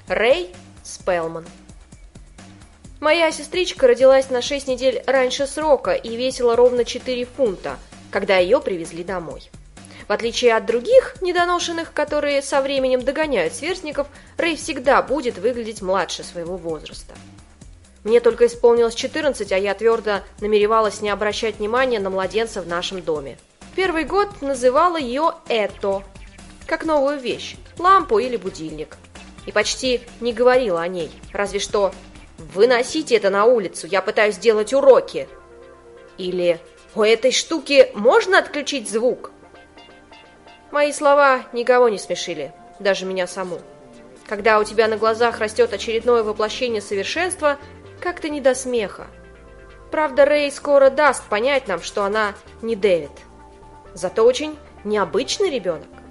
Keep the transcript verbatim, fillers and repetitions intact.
Рэй Спелман. Моя сестричка родилась на шесть недель раньше срока и весила ровно четыре фунта, когда ее привезли домой. В отличие от других недоношенных, которые со временем догоняют сверстников, Рэй всегда будет выглядеть младше своего возраста. Мне только исполнилось четырнадцать, а я твердо намеревалась не обращать внимания на младенца в нашем доме. Первый год называла ее «это», как новую вещь, лампу или будильник. И почти не говорила о ней, разве что «выносите это на улицу, я пытаюсь делать уроки». Или «у этой штуки можно отключить звук?» Мои слова никого не смешили, даже меня саму. Когда у тебя на глазах растет очередное воплощение совершенства, как-то не до смеха. Правда, Рэй скоро даст понять нам, что она не Дэвид. Зато очень необычный ребенок.